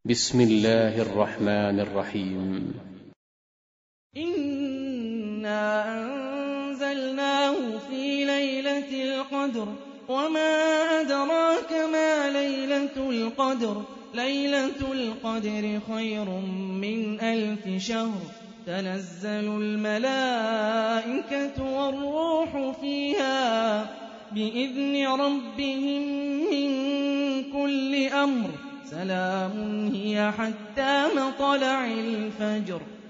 بسم الله الرحمن الرحيم. إنا أنزلناه في ليلة القدر وما أدراك ما ليلة القدر ليلة القدر خير من 1000 شهر تنزل الملائكة والروح فيها بإذن ربهم من كل أمر سلام هي حتى مطلع الفجر